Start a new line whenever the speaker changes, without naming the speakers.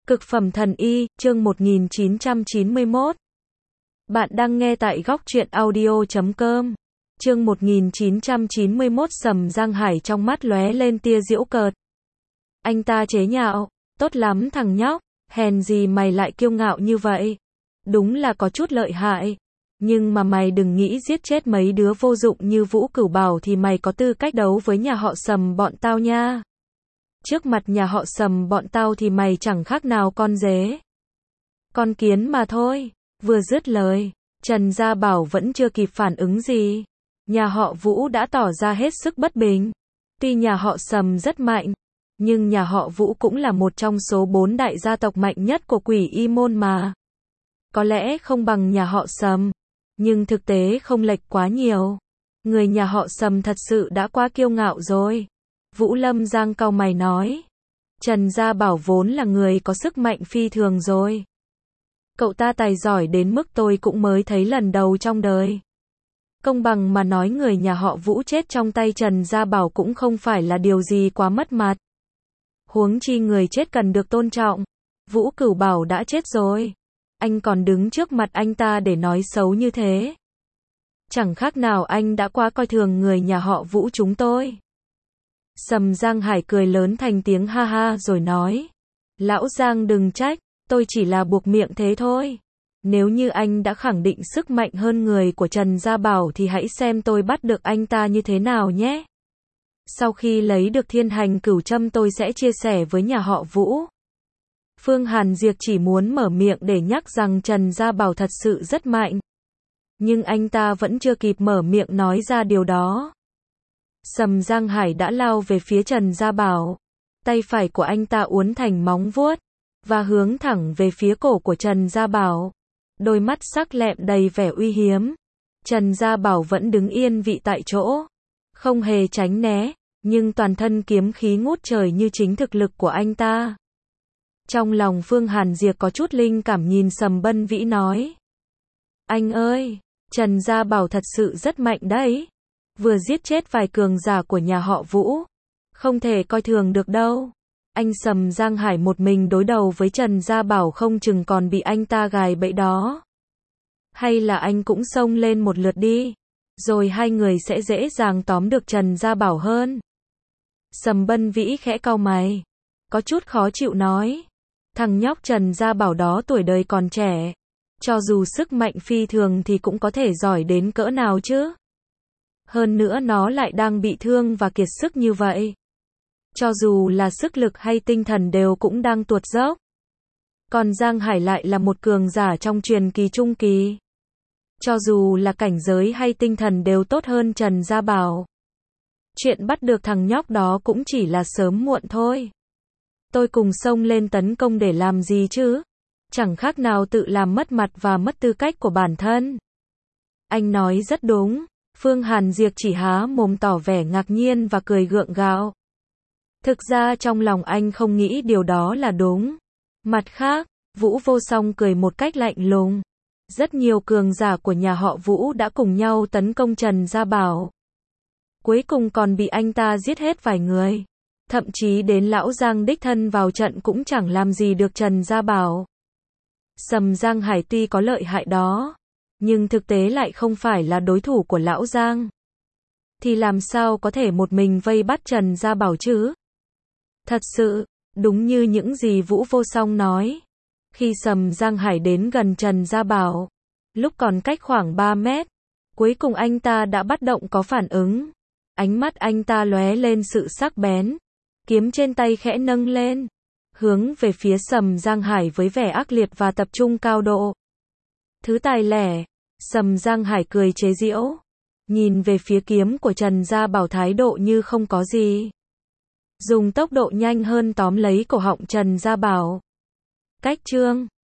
Cực phẩm thần y, chương 1991. Bạn đang nghe tại góc truyện audio.com. Chương 1991. Sầm Giang Hải trong mắt lóe lên tia giễu cợt. Anh ta chế nhạo, tốt lắm thằng nhóc, hèn gì mày lại kiêu ngạo như vậy. Đúng là có chút lợi hại. Nhưng mà mày đừng nghĩ giết chết mấy đứa vô dụng như Vũ Cửu Bảo thì mày có tư cách đấu với nhà họ Sầm bọn tao nha. Trước mặt nhà họ Sầm bọn tao thì mày chẳng khác nào con dế, con kiến mà thôi. Vừa dứt lời, Trần Gia Bảo vẫn chưa kịp phản ứng gì. Nhà họ Vũ đã tỏ ra hết sức bất bình. Tuy nhà họ Sầm rất mạnh, nhưng nhà họ Vũ cũng là một trong số 4 đại gia tộc mạnh nhất của Quỷ Y Môn mà. Có lẽ không bằng nhà họ Sầm, nhưng thực tế không lệch quá nhiều. Người nhà họ Sầm thật sự đã quá kiêu ngạo rồi. Vũ Lâm Giang cau mày nói. Trần Gia Bảo vốn là người có sức mạnh phi thường rồi. Cậu ta tài giỏi đến mức tôi cũng mới thấy lần đầu trong đời. Công bằng mà nói, người nhà họ Vũ chết trong tay Trần Gia Bảo cũng không phải là điều gì quá mất mặt. Huống chi người chết cần được tôn trọng. Vũ Cửu Bảo đã chết rồi, anh còn đứng trước mặt anh ta để nói xấu như thế. Chẳng khác nào anh đã quá coi thường người nhà họ Vũ chúng tôi. Sầm Giang Hải cười lớn thành tiếng ha ha rồi nói. Lão Giang đừng trách, tôi chỉ là buộc miệng thế thôi. Nếu như anh đã khẳng định sức mạnh hơn người của Trần Gia Bảo thì hãy xem tôi bắt được anh ta như thế nào nhé. Sau khi lấy được Thiên Hành Cửu Châm tôi sẽ chia sẻ với nhà họ Vũ. Phương Hàn Diệp chỉ muốn mở miệng để nhắc rằng Trần Gia Bảo thật sự rất mạnh. Nhưng anh ta vẫn chưa kịp mở miệng nói ra điều đó. Sầm Giang Hải đã lao về phía Trần Gia Bảo. Tay phải của anh ta uốn thành móng vuốt và hướng thẳng về phía cổ của Trần Gia Bảo. Đôi mắt sắc lẹm đầy vẻ uy hiếm. Trần Gia Bảo vẫn đứng yên vị tại chỗ, không hề tránh né, nhưng toàn thân kiếm khí ngút trời như chính thực lực của anh ta. Trong lòng Phương Hàn Diệp có chút linh cảm, nhìn Sầm Bân Vĩ nói. Anh ơi, Trần Gia Bảo thật sự rất mạnh đấy. Vừa giết chết vài cường giả của nhà họ Vũ, không thể coi thường được đâu. Anh Sầm Giang Hải một mình đối đầu với Trần Gia Bảo không chừng còn bị anh ta gài bẫy đó. Hay là anh cũng xông lên một lượt đi, rồi hai người sẽ dễ dàng tóm được Trần Gia Bảo hơn. Sầm Bân Vĩ khẽ cau mày, có chút khó chịu nói. Thằng nhóc Trần Gia Bảo đó tuổi đời còn trẻ, cho dù sức mạnh phi thường thì cũng có thể giỏi đến cỡ nào chứ. Hơn nữa nó lại đang bị thương và kiệt sức như vậy. Cho dù là sức lực hay tinh thần đều cũng đang tuột dốc. Còn Giang Hải lại là một cường giả trong truyền kỳ trung kỳ. Cho dù là cảnh giới hay tinh thần đều tốt hơn Trần Gia Bảo. Chuyện bắt được thằng nhóc đó cũng chỉ là sớm muộn thôi. Tôi cùng xông lên tấn công để làm gì chứ? Chẳng khác nào tự làm mất mặt và mất tư cách của bản thân. Anh nói rất đúng. Phương Hàn Diệp chỉ há mồm tỏ vẻ ngạc nhiên và cười gượng gạo. Thực ra trong lòng anh không nghĩ điều đó là đúng. Mặt khác, Vũ Vô Song cười một cách lạnh lùng. Rất nhiều cường giả của nhà họ Vũ đã cùng nhau tấn công Trần Gia Bảo. Cuối cùng còn bị anh ta giết hết vài người. Thậm chí đến Lão Giang đích thân vào trận cũng chẳng làm gì được Trần Gia Bảo. Sầm Giang Hải tuy có lợi hại đó, nhưng thực tế lại không phải là đối thủ của Lão Giang. Thì làm sao có thể một mình vây bắt Trần Gia Bảo chứ? Thật sự, đúng như những gì Vũ Vô Song nói. Khi Sầm Giang Hải đến gần Trần Gia Bảo, lúc còn cách khoảng 3 mét, cuối cùng anh ta đã bắt động có phản ứng. Ánh mắt anh ta lóe lên sự sắc bén. Kiếm trên tay khẽ nâng lên, hướng về phía Sầm Giang Hải với vẻ ác liệt và tập trung cao độ. Thứ tài lẻ. Sầm Giang Hải cười chế giễu, nhìn về phía kiếm của Trần Gia Bảo thái độ như không có gì. Dùng tốc độ nhanh hơn tóm lấy cổ họng Trần Gia Bảo. Cách chương